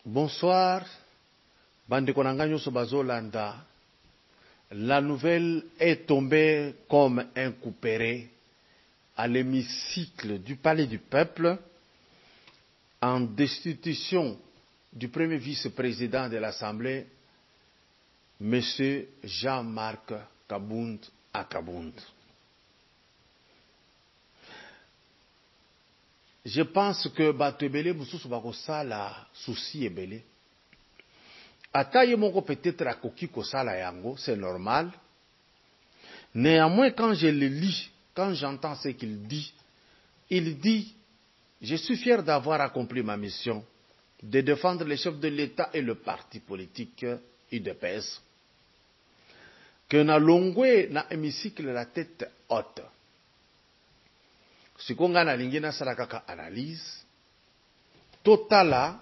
Bonsoir, Bandeko Nanganyo Sobazolanda. La nouvelle est tombée comme un couperet à l'hémicycle du Palais du Peuple en destitution du premier vice-président de l'Assemblée, M. Jean-Marc Kabound Akabound. Je pense que Batebele Boussous Bakosala souci ebele. Ataye moko peut-être à Koki Kosala Yango, c'est normal. Néanmoins, quand je le lis, quand j'entends ce qu'il dit, je suis fier d'avoir accompli ma mission de défendre les chefs de l'État et le parti politique UDPS. Que na longwe na hémicycle la tête haute. Si on a l'ingéna sarakaka analyse, totala,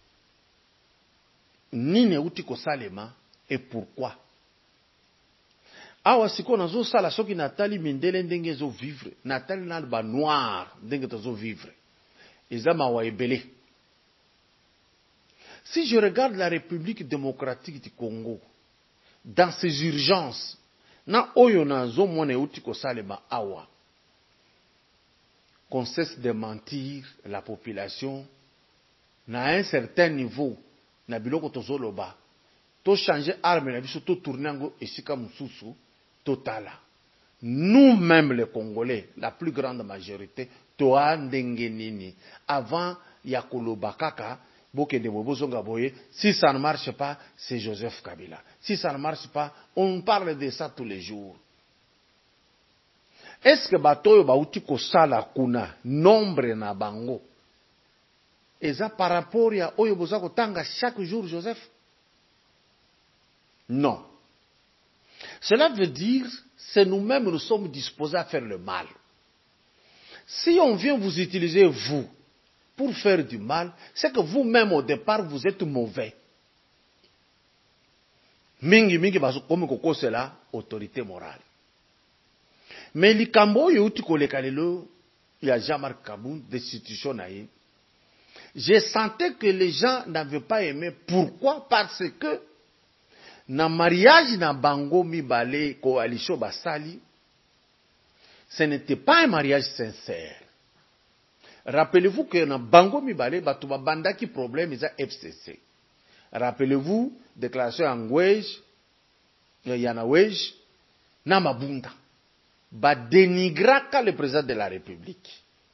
nine uti ko salema, et pourquoi? Awa siko na zo sala soki natali mindele ndenge zo vivre, natali na ba noir ndenge to zo vivre. Ezama wa ebele. Si je regarde la République démocratique du Congo, dans ses urgences, na oyo na zo mone uti ko salema awa, qu'on cesse de mentir la population, na un certain niveau, na biloko tozoloba, to changer arme na biso, to tourner ngo esika mususu, totala. Nous-mêmes les Congolais, la plus grande majorité, toa ndenge nini, avant ya koloba kaka, boke de bobozonga boye, si ça ne marche pas, c'est Joseph Kabila. Si ça ne marche pas, on parle de ça tous les jours. Est-ce que batoyo bauti kosala kuna nombre na bango eza par rapport ya oyo boza kotanga chaque jour Joseph? Non. Cela veut dire c'est nous-mêmes nous sommes disposés à faire le mal. Si on vient vous utiliser vous pour faire du mal, c'est que vous-même au départ vous êtes mauvais. Mingi mingi baso comme koko c'est la autorité morale. Mais likambo yuti koleka lelo ya Jean-Marc Kabound destitution naïe. Je sentais que les gens n'avaient pas aimé. Pourquoi? Parce que na mariage na bango mibale coalition basali, ce n'était pas un mariage sincère. Rappelez-vous que na bango mibale batu banda ki problème isa FCC. Rappelez-vous déclaration Angwej, Yanawej, na Mabunda. Ba dénigraka le président de la République.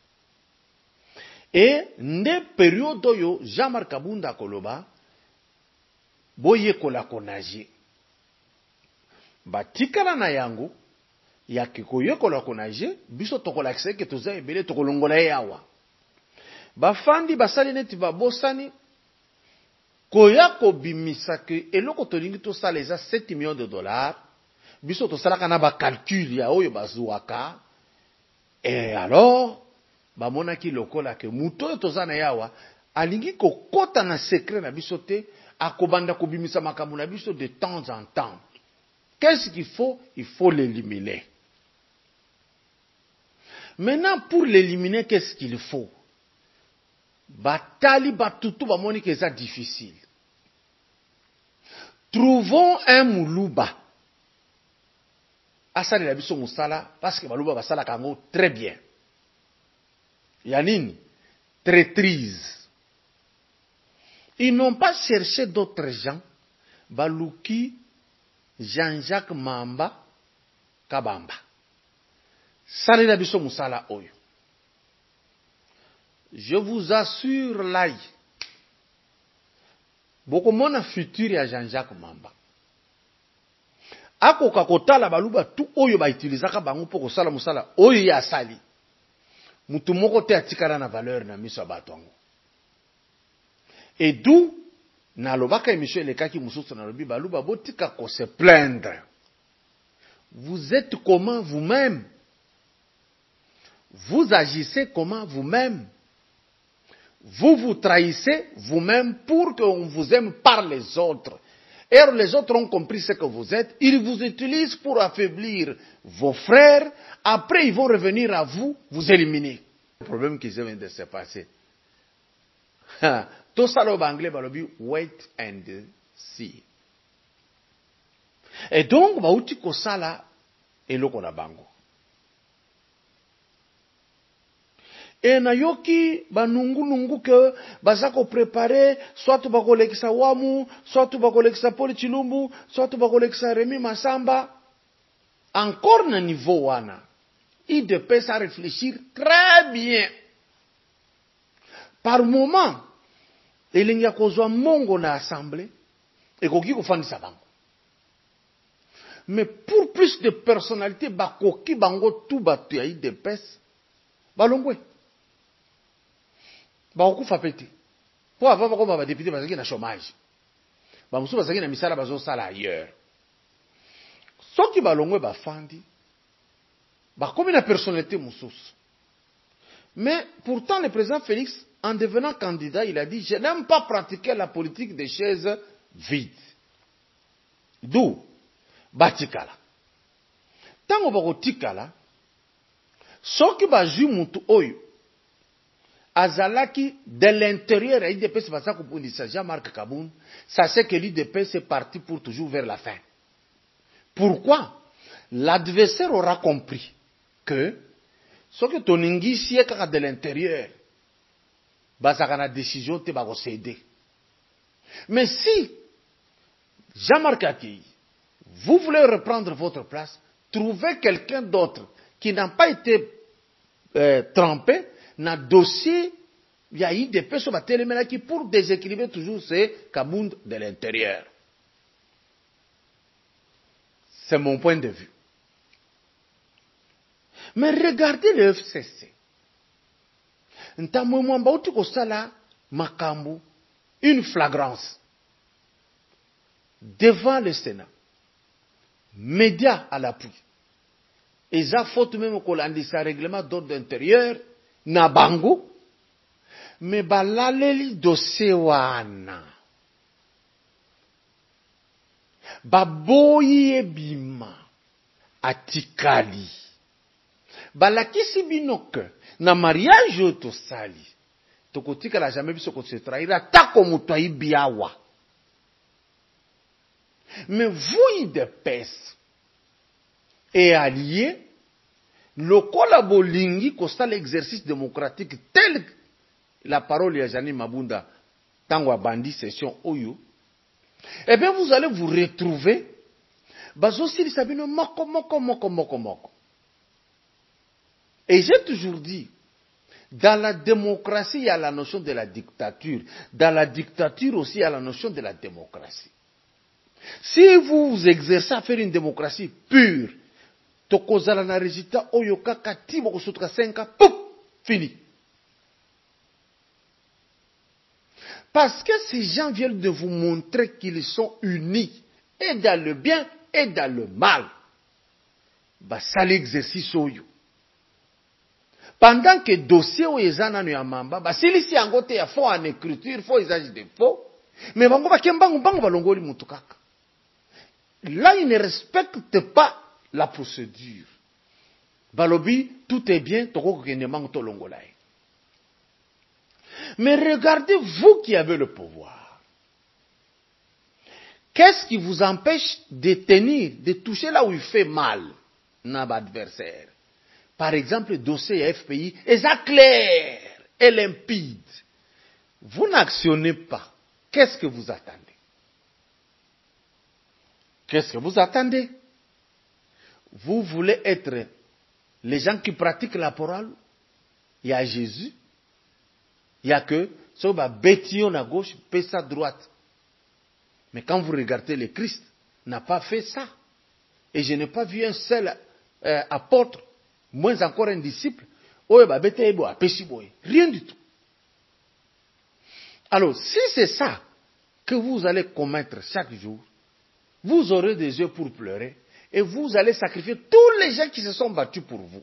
Et ne période yo Jean-Marc Kabunda Koloba boye kola konaje. Ba tikala na yango ya kikoye kola konaje biso tokola kiseke toza ebele tokolongola yawa. Ba fandi basali neti ba bosani koya ko bimisa ke eloko tolingi to sala eza 7 millions de dollars. Biso to salaka na ba calcul ya oyo bazuwaka. Et alors ba monaki lokola ke muto tozana yawa alingi ko kota na secret na biso te akobanda ko bimisa makambo na biso de temps en temps. Qu'est-ce qu'il faut? Il faut l'éliminer. Maintenant pour l'éliminer, qu'est-ce qu'il faut? Batali batutu ba moni que c'est difficile. Trouvons un muluba. Asali la biso musala parce que baluba basala kango très bien. Yanine, traîtrise. Ils n'ont pas cherché d'autres gens. Baluki, Jean-Jacques Mamba, Kabamba. Sali la biso musala oyo. Je vous assure là. Beaucoup mona futur ya Jean-Jacques Mamba. Ako kakotala baluba tout oyo ba utilisaka bango pour kosala musala oyo ya sali. Mutu moko te atikala na valeur na miso batongo. Et d'où na lobaka émission lekaki mususu na lobi baluba botika ko se plaindre. Vous êtes comment vous-même? Vous agissez comment vous-même? Vous vous trahissez vous-même pour qu'on vous aime par les autres. Et les autres ont compris ce que vous êtes. Ils vous utilisent pour affaiblir vos frères. Après, ils vont revenir à vous, vous éliminer. Le problème qui vient de se passer. Tout ça, le anglais, balobi, wait and see. Et donc, bauti ko sala, eloko na bango. Et na yoki, nungu ke, bazako préparer, soit tu bako lekisa Wamu, soit tu bako lekisa Paul Chilumbu, soit tu bako lekisa Remi Masamba. Encore na niveau wana, il dépêche à réfléchir très bien. Par moment, il y a kozwa mongo na assemblée, et koki kofandisa bango. Mais pour plus de personnalité, bakoki bango tout batu ya IDPS, balongwe. Bakokufa pete. Po avant bako ba député bazaki na chômage. Ba musu bazaki na misala bazo sala ailleurs. Soki balongwe bafandi, bakomi na personnalité mususu. Mais pourtant le président Félix, en devenant candidat, il a dit, je n'aime pas pratiquer la politique des chaises vides. D'où batikala. Tango bako tikala, soki baju mutu oyo, azalaki de l'intérieur à l'IDPS Basako Pundisa, Jean-Marc Kaboun, sachez que l'IDPS est parti pour toujours vers la fin. Pourquoi? L'adversaire aura compris que ce que ton ingisi est de l'intérieur, basaka na décision te bako céder. Mais si Jean-Marc Akei, vous voulez reprendre votre place, trouvez quelqu'un d'autre qui n'a pas été trempé dans le dossier, il y a eu des personnes qui pour déséquilibrer toujours ces Kabound de l'intérieur. C'est mon point de vue. Mais regardez le FCC. Une flagrance devant le Sénat. Médias à l'appui. Et ça faut même qu'on a dit ça règlement d'ordre intérieur, na bango, mais balaleli dossier wana. Baboyi ebima atikali. Balakisi binoke na mariage to sali. Tokotika la jamais biso ko se trahira tako mutu ibiawa. Mais vous, IDPS, et alliés, le collabolingi constate l'exercice démocratique tel que la parole de Jani Mabunda, Tangwa Bandi, session Oyo, eh bien vous allez vous retrouver, Bazosiri Sabino, moko. Et j'ai toujours dit, dans la démocratie, il y a la notion de la dictature. Dans la dictature aussi, il y a la notion de la démocratie. Si vous vous exercez à faire une démocratie pure, tokozala na résultat oyoka katibo kosotoka 5 ans, pouf, fini. Parce que ces gens viennent de vous montrer qu'ils sont unis, et dans le bien et dans le mal. Bah, ça l'exercice oyo. Pendant que dossier o ezana no yamamba, bah, si lisi angote ya faux en écriture, faux usage de faux, mais bango ba kembango bango balongoli mutukaka. Là, ils ne respectent pas la procédure. Balobi, tout est bien, mais regardez, vous qui avez le pouvoir. Qu'est-ce qui vous empêche de tenir, de toucher là où il fait mal, notre adversaire? Par exemple, le dossier FPI est clair et limpide. Vous n'actionnez pas. Qu'est-ce que vous attendez? Qu'est-ce que vous attendez? Vous voulez être les gens qui pratiquent la parole? Il y a Jésus. Il y a que, ça va bétillon à gauche, pesa à droite. Mais quand vous regardez le Christ, n'a pas fait ça. Et je n'ai pas vu un seul apôtre, moins encore un disciple, rien du tout. Alors, si c'est ça que vous allez commettre chaque jour, vous aurez des yeux pour pleurer et vous allez sacrifier tous les gens qui se sont battus pour vous.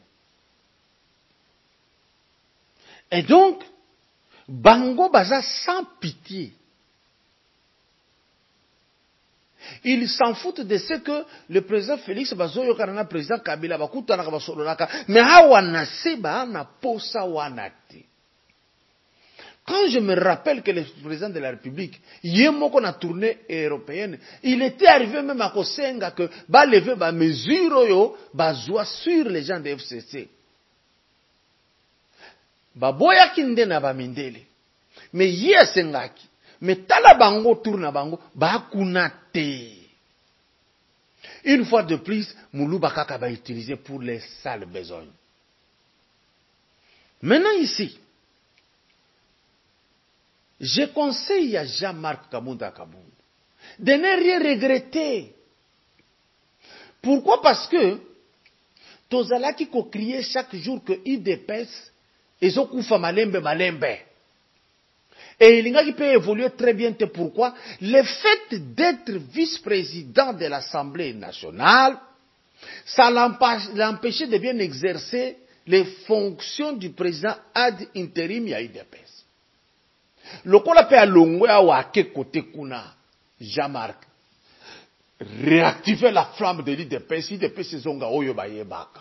Et donc, Bango Baza sans pitié. Ils s'en foutent de ce que le président Félix Bazoyo Karana, président Kabila Bakuta Nakabasolonaka, mais Hawana Seba na posa wanate. Quand je me rappelle que le président de la République, Yemoko na tournée européenne, il était arrivé même à Kosenga que ba lever ba mesure yo ba zoa sur les gens de FCC. Ba boya kinde na ba mindele. Mais yé sengaki. Mais tala bango tourna bango ba kunate. Une fois de plus, Moulou Bakaka va utiliser pour les sales besognes. Maintenant ici, je conseille à Jean-Marc Kabounda Kabounda de ne rien regretter. Pourquoi? Parce que Tozala qui crier chaque jour que IDPS et Zokoufa Malembe Malembe. Et il qui peut évoluer très bien. Pourquoi? Le fait d'être vice-président de l'Assemblée nationale, ça l'empêchait de bien exercer les fonctions du président ad interim à IDPS. Le qu'on appelle à Longwe à côté Kuna, Jean-Marc, réactiver la flamme de l'IDPS, IDPS Zonga Oyobaye Baka.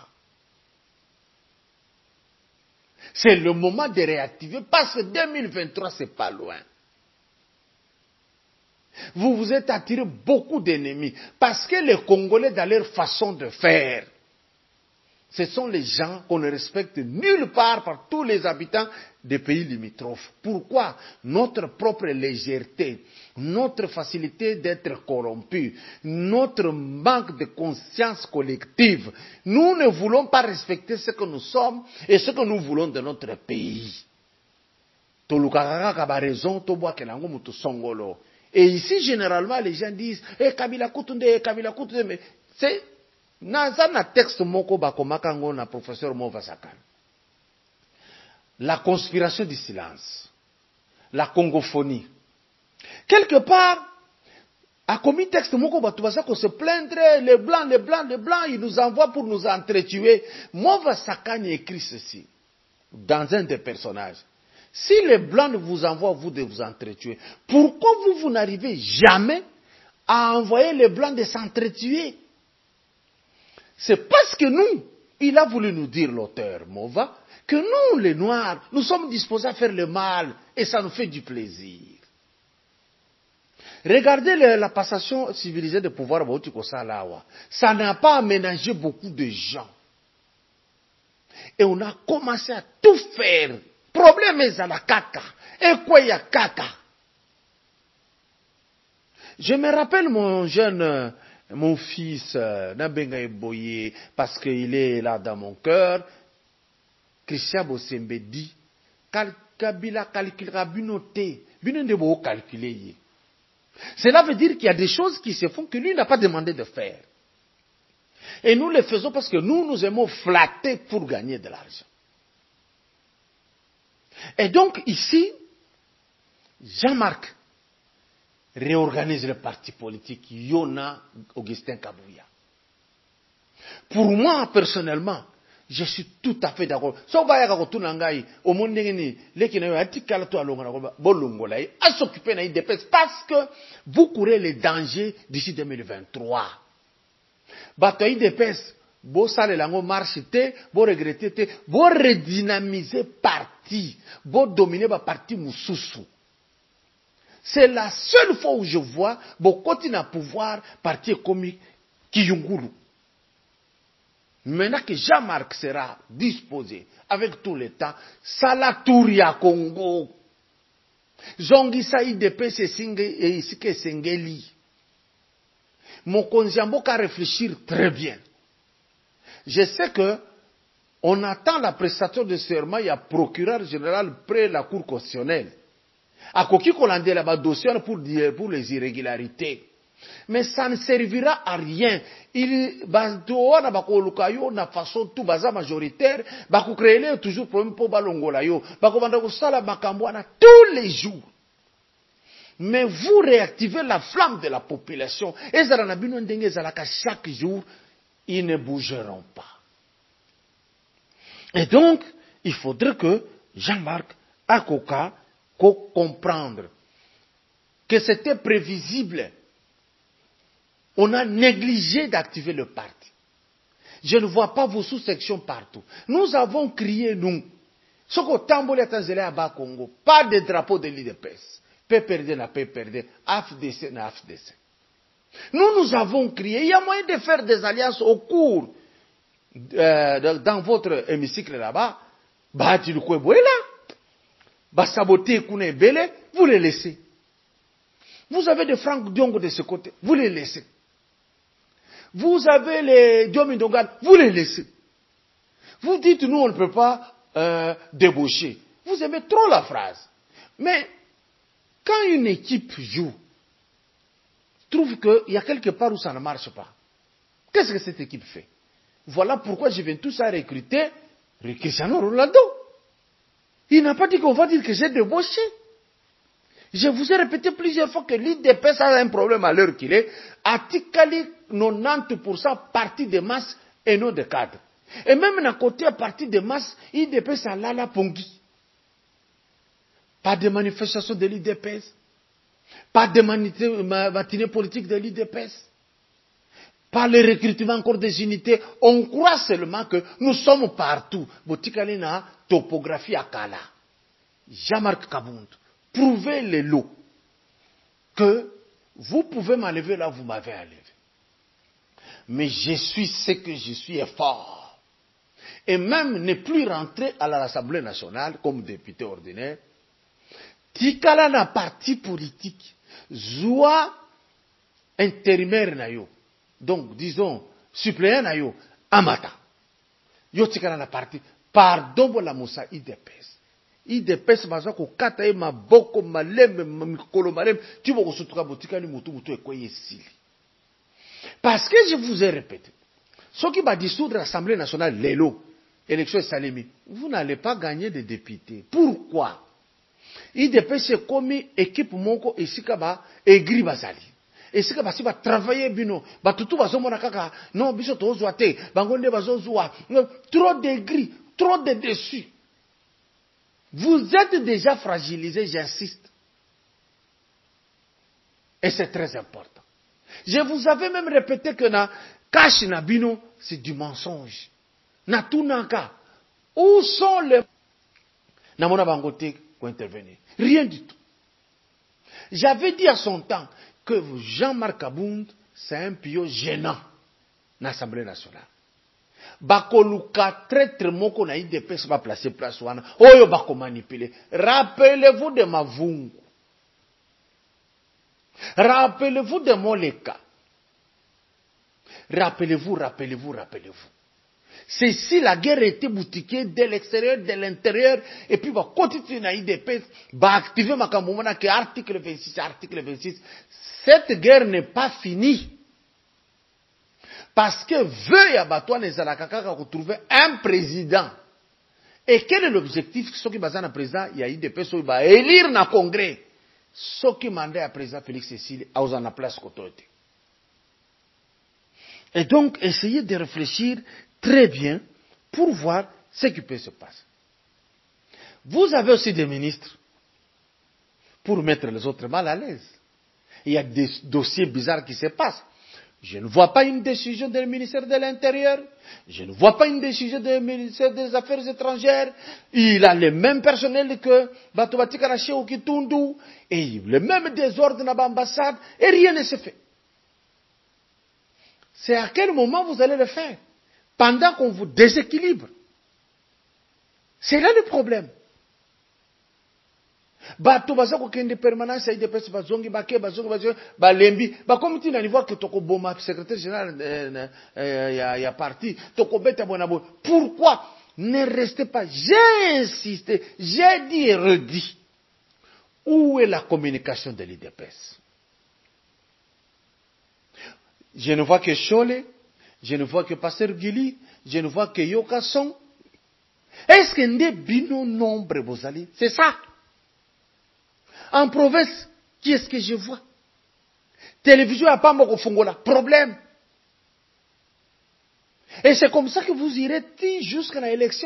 C'est le moment de réactiver parce que 2023 c'est pas loin. Vous vous êtes attiré beaucoup d'ennemis parce que les Congolais dans leur façon de faire, ce sont les gens qu'on ne respecte nulle part par tous les habitants des pays limitrophes. Pourquoi? Notre propre légèreté, notre facilité d'être corrompu, notre manque de conscience collective. Nous ne voulons pas respecter ce que nous sommes et ce que nous voulons de notre pays. Et ici, généralement, les gens disent, Kabila Koutounde, Kabila Koutounde, mais c'est un texte moko bakomakango na professeur Mova Sakan. La conspiration du silence, la congophonie. Quelque part, a commis texte moko batubasa qu'on se plaindre, les blancs, ils nous envoient pour nous entretuer. Mova Sakan écrit ceci, dans un des personnages. Si les blancs vous envoient vous de vous entretuer, pourquoi vous n'arrivez jamais à envoyer les blancs de s'entretuer? C'est parce que nous, il a voulu nous dire l'auteur Mova, que nous, les Noirs, nous sommes disposés à faire le mal et ça nous fait du plaisir. Regardez la passation civilisée de pouvoir, ça n'a pas aménagé beaucoup de gens. Et on a commencé à tout faire. Problème est à la caca. Et quoi y a caca? Je me rappelle mon fils, Nabenga Eboye, parce qu'il est là dans mon cœur, Christian Bosembe dit, Kabila calculera binoté, binondebo calculer. Cela veut dire qu'il y a des choses qui se font que lui n'a pas demandé de faire. Et nous le faisons parce que nous aimons flatter pour gagner de l'argent. Et donc ici, Jean-Marc réorganise le parti politique Yona Augustin Kabouya. Pour moi, personnellement, je suis tout à fait d'accord. Parce que vous courez les dangers d'ici 2023. Bataille d'EPS, vous salez la marche, vous regrettez, vous redynamisez parti, vous dominez le parti Moussoussou. C'est la seule fois où je vois vous continuer à pouvoir parti comme Kiyunguru. Maintenant que Jean-Marc sera disposé avec tout l'État, Salatouria Congo, Zongisa IDPS et Isike Sengeli. Mon Konziambo qu'à réfléchir très bien. Je sais que on attend la prestation de serment, il y a procureur général près la Cour constitutionnelle. À Koki Kolande là-bas dossier pour les irrégularités. Mais ça ne servira à rien. Il na bakolukayo na façon tout baza majoritaire, bako créer toujours problème pour balongola yo, bako banda ko sala makambo na tous les jours. Mais vous réactivez la flamme de la population. Et ça na bino ndenge zalaka chaque jour, ils ne bougeront pas. Et donc, il faudrait que Jean-Marc Akoka comprendre que c'était prévisible. On a négligé d'activer le parti. Je ne vois pas vos sous-sections partout. Nous avons crié, nous, Soko tamboli atanzele à bas Congo, pas de drapeau de l'IDPS. PPRD n'a PPRD, AFDC n'a AFDC. Nous avons crié, il y a moyen de faire des alliances au cours, dans votre hémicycle là-bas, bah tu le quoi là, bah saboter Kouné Bele, vous les laissez. Vous avez des Franck Diongo de ce côté, vous les laissez. Vous avez les Diomi Dongan, vous les laissez. Vous dites, nous on ne peut pas débaucher. Vous aimez trop la phrase. Mais, quand une équipe joue, trouve qu'il y a quelque part où ça ne marche pas, qu'est-ce que cette équipe fait? Voilà pourquoi je viens tous à recruter Cristiano Ronaldo. Il n'a pas dit qu'on va dire que j'ai débauché. Je vous ai répété plusieurs fois que l'IDPS a un problème à l'heure qu'il est. Atikali 90% partie de masse et non de cadre. Et même d'un côté, à partir de masse, l'IDPS a la pongi. Pas de manifestation de l'IDPS. Pas de matinée politique de l'IDPS. Pas le recrutement encore des unités. On croit seulement que nous sommes partout. Botikali na topographie à Kala. Jean-Marc Kabound. Prouvez les lots. Que vous pouvez m'enlever là, vous m'avez enlevé. Mais je suis ce que je suis est fort. Et même ne plus rentrer à l'Assemblée nationale comme député ordinaire, tikala na parti politique, zoa intérimaire na yo, donc disons suppléant na yo, amata, yo tikala na parti, pardon pour la moussa IDPS. IDPS baza ko kata e maboko malembe mikolo malembe, tu vas kosutuka botika ni mutu ekoye sili. Parce que je vous ai répété, ceux qui va dissoudre l'Assemblée nationale, l'élo, élection Salimi, vous n'allez pas gagner de députés. Pourquoi? IDPS c'est comme équipe moko esika ba egri bazali. Esika ba si ba travailler bino, ba tutu bazo mona kaka, non biso tozwa te, bangonde bazo zwa. Trop d'egri, trop de dessus. Vous êtes déjà fragilisé, j'insiste. Et c'est très important. Je vous avais même répété que na cash na bino, c'est du mensonge. Na tout naka. Où sont les... Namona bangote pour intervenir. Rien du tout. J'avais dit à son temps que Jean-Marc Kabound, c'est un pion gênant dans l'Assemblée nationale. Bakoluka traître moko na IDPS va placer place wana. Oyo bako manipuler. Rappelez-vous de Mavungu. Rappelez-vous de Moleka. Rappelez-vous. C'est si la guerre était boutiquée de l'extérieur, de l'intérieur, et puis va continuer na IDPS, va activer ma kamomana que article 26. Cette guerre n'est pas finie. Parce que veut Yabatouan et Zalakaka retrouver un président. Et quel est l'objectif? Ce qui est un président, il y a IDPS qui va élire dans le congrès. Ce qui mandait à président Félix Cécile à la place côté. Et donc, essayez de réfléchir très bien pour voir ce qui peut se passer. Vous avez aussi des ministres pour mettre les autres mal à l'aise. Il y a des dossiers bizarres qui se passent. Je ne vois pas une décision du ministère de l'Intérieur. Je ne vois pas une décision du ministère des Affaires étrangères. Il a le même personnel que Batouati Karaché ou Kitundu. Et le même désordre dans l'ambassade. Et rien ne se fait. C'est à quel moment vous allez le faire? Pendant qu'on vous déséquilibre. C'est là le problème. Bato bazako kende permanence à IDPS bazongi balembi bakomiti na niveau que toko boma secrétaire général ya parti toko beta bonabo. Pourquoi ne restez pas? J'ai insisté, j'ai dit et redit. Où est la communication de l'IDPS? Je ne vois que Chole, je ne vois que Pasteur Gili, je ne vois que Yokason. Est-ce que n'est bino nombre bozali? C'est ça. En province, qui est-ce que je vois? Télévision à pas moko fongola. Problème. Et c'est comme ça que vous irez jusqu'à l'élection.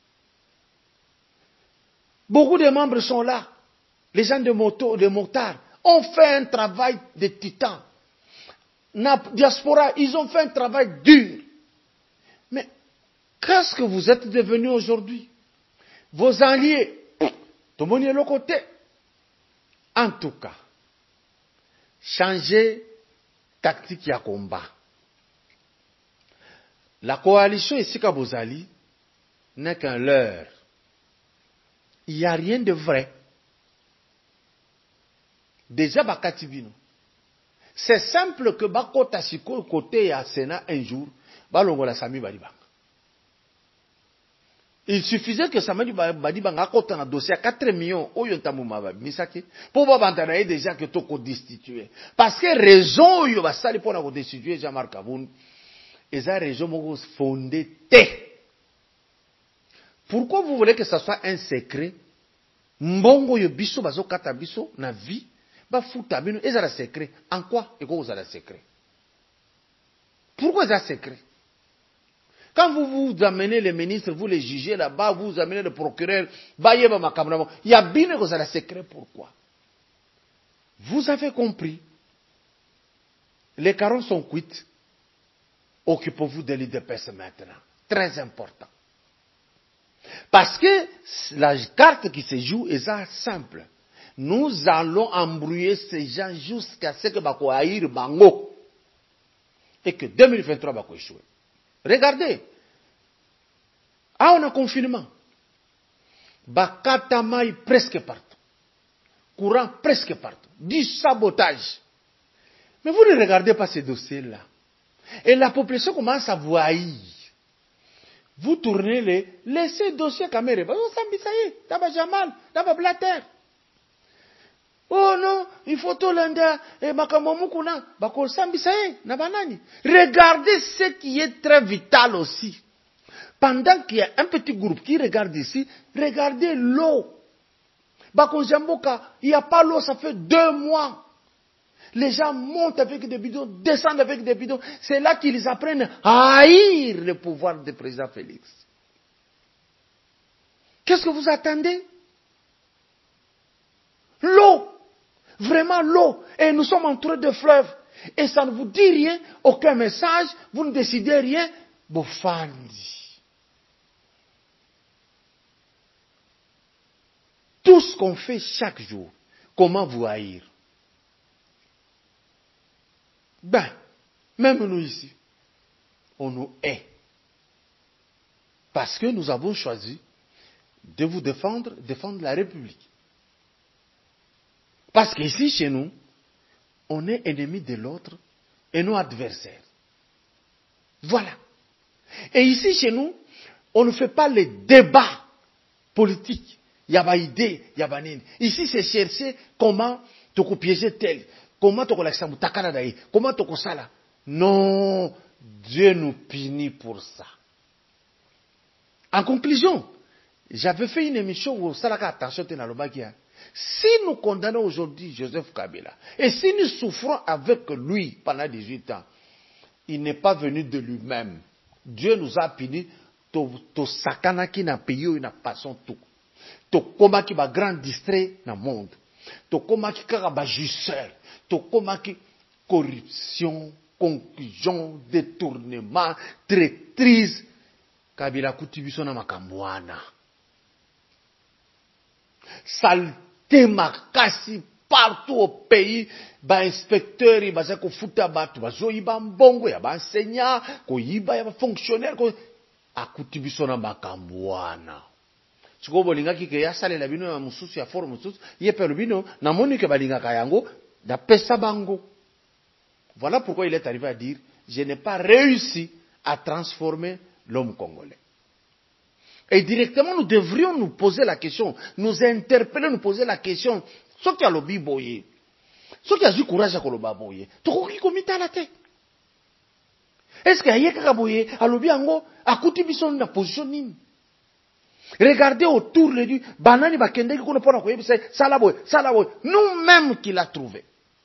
Beaucoup de membres sont là. Les gens de moto, de motards, ont fait un travail de titan. La diaspora, ils ont fait un travail dur. Mais qu'est-ce que vous êtes devenus aujourd'hui? vos alliés, tout le monde est de l'autre côté. En tout cas, changez tactique ya combat. La coalition ici que vous allez n'est qu'un leurre. Il n'y a rien de vrai. Déjà, Bakatibino. C'est simple que Bakota Siko côté à Sénat un jour, Balongola Sami Badibang. Il suffisait que Sami Badibang a côté un dossier à 4 millions, Oyontamuma Misaki, pour Babantanaï déjà que tout destitué. Parce que raison, il va s'aller pour la destituer, Jean-Marc Aboun, et ça, raison, m'a fondé T. Pourquoi vous voulez que ça soit un secret? Mbongo yo biso bazo kata biso na vie ba futa bino ezala secret. En quoi eko ozala secret? Pourquoi c'est secret? Quand vous amenez les ministres, vous les jugez là-bas, vous amenez le procureur, bayeba makamramo, il y a bien que ça secret. Pourquoi? Vous avez compris. Les carons sont cuits. Occupez-vous de l'IDPS maintenant. Très important. Parce que la carte qui se joue est simple. Nous allons embrouiller ces gens jusqu'à ce que Bako Aïr Bango. Et que 2023 Bako échouer. Regardez. Ah, on a confinement. Bakatamaï presque partout. Courant presque partout. Du sabotage. Mais vous ne regardez pas ces dossiers-là. Et la population commence à vous haïr. Vous tournez laissez dossier caméra. Oh, Sambisaye, d'aba Jamal, d'aba Blatter. Oh non, il faut tout l'enda, et Makamomukuna, Bako Sambisaye, Nabanani. Regardez ce qui est très vital aussi. Pendant qu'il y a un petit groupe qui regarde ici, regardez l'eau. Bako Jamboka, il n'y a pas l'eau, ça fait 2 mois. Les gens montent avec des bidons, descendent avec des bidons. C'est là qu'ils apprennent à haïr le pouvoir du président Félix. Qu'est-ce que vous attendez? L'eau. Vraiment l'eau. Et nous sommes entourés de fleuves. Et ça ne vous dit rien, aucun message, vous ne décidez rien. Bofandi. Tout ce qu'on fait chaque jour, comment vous haïr? Ben, même nous ici, on nous hait. Parce que nous avons choisi de vous défendre la République. Parce qu'ici, chez nous, on est ennemis de l'autre et non adversaires. Voilà. Et ici, chez nous, on ne fait pas les débats politiques. Il y a pas idée, il y a pas nini. Ici, c'est chercher comment te piéger tel. Comment te relaxer takana comment te sala. Non, Dieu nous punit pour ça. En conclusion, j'avais fait une émission où Salaka attention à l'Obakia. Si nous condamnons aujourd'hui Joseph Kabila, et si nous souffrons avec lui pendant 18 ans, il n'est pas venu de lui-même. Dieu nous a punis, to sakana qui n'a payé une passion tout. To koma qui va grand distrait dans le monde. To koma qui kaba jusseur. To koma qui corruption, conclusion, détournement, traîtrise. Kabila kutibiso na makambwana. Saleté makasi partout au pays. Ba inspecteur, il va se foutre batu. Ba zo iba mbongo, ya ba enseignant, ko iba ya ba fonctionnaire, ko akutibiso na makambwana. Siko bolinga kike ya sale la bino ya mususu ya forme mususu, ye pelo bino na moni ke balinga kayango da pesa bango. Voilà pourquoi il est arrivé à dire, je n'ai pas réussi à transformer l'homme congolais. Et directement, nous devrions nous poser la question, nous interpeller, nous poser la question, ce qui a lobby boye, ce qui a du courage à koloba boye, tout qui comita la tête. Est-ce qu'il y a quelqu'un boye, à lobby ango, à côté bison na position nini? Regardez autour de lui, banani bakende qui connaît pas la koye, c'est salaboy, nous-mêmes qui l'a trouvé.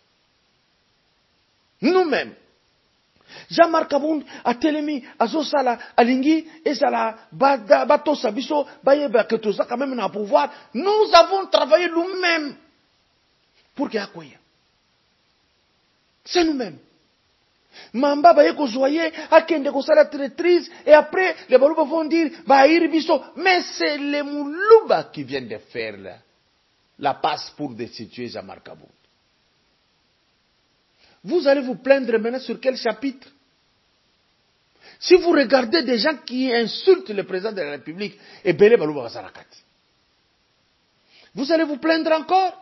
Nous-mêmes. Jean-Marc Aboun a telemi azosala alingi ezala bato sabiso bayeba que tout ça quand même na pouvoir. Nous avons travaillé nous-mêmes pour qu'il y ait. C'est nous-mêmes. Mamba ba yeko zoyer, akende ko sala traîtrise, et après, les Balouba vont dire, bah, iribiso, mais c'est les Moulouba qui viennent de faire là, la passe pour destituer Jean-Marc Kabound. Vous allez vous plaindre maintenant sur quel chapitre? Si vous regardez des gens qui insultent le président de la République, et Bele Balouba Basarakati, vous allez vous plaindre encore?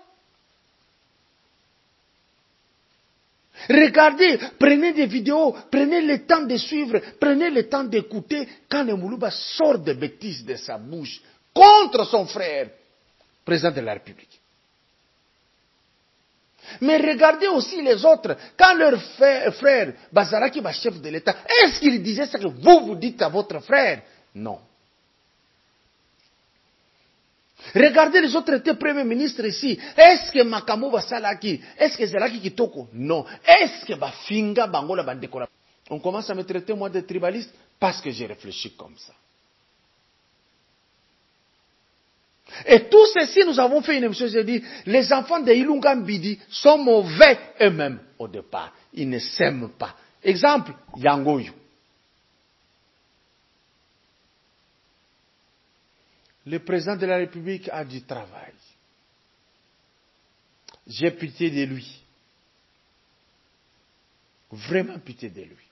Regardez, prenez des vidéos, prenez le temps de suivre, prenez le temps d'écouter quand le Moulouba sort des bêtises de sa bouche contre son frère, président de la République. Mais regardez aussi les autres, quand leur frère, Bazaraki, chef de l'État, est-ce qu'il disait ça que vous dites à votre frère? Non. Regardez les autres étaient premiers ministres ici. Est-ce que Makamo va salaki? Est-ce que Zelaki Kitoko? Non. Est-ce que Bafinga Bangola Bandekora? On commence à me traiter moi de tribaliste parce que j'ai réfléchi comme ça. Et tout ceci, nous avons fait une émission, j'ai dit, les enfants de Ilunga Mbidi sont mauvais eux-mêmes au départ. Ils ne s'aiment pas. Exemple, Yangoyu. Le président de la République a du travail. J'ai pitié de lui. Vraiment pitié de lui.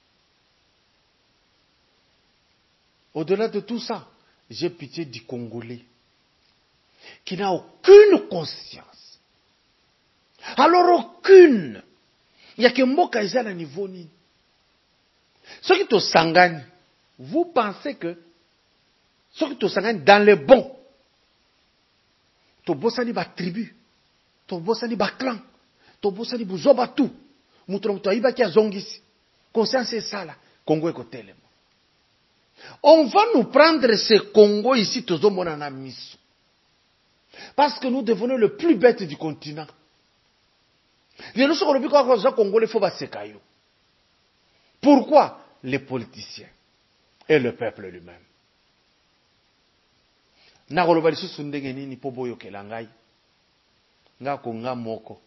Au-delà de tout ça, j'ai pitié du Congolais qui n'a aucune conscience. Alors aucune. Il n'y a que Mboka à niveau ni. Ce qui te sangane, vous pensez que ce qui te sangane dans le bon, to bosani ba tribu, to bosani ba clan, to bosani buzoba tout, mutu aiba ki azongisi, conscience est ça là, Congo est. On va nous prendre ce Congo ici, tozomona na miso. Parce que nous devenons le plus bête du continent. Pourquoi? Les politiciens et le peuple lui-même. Nakoloba lisusu ndenge nini po boyokela ngai. Nga ko nga moko.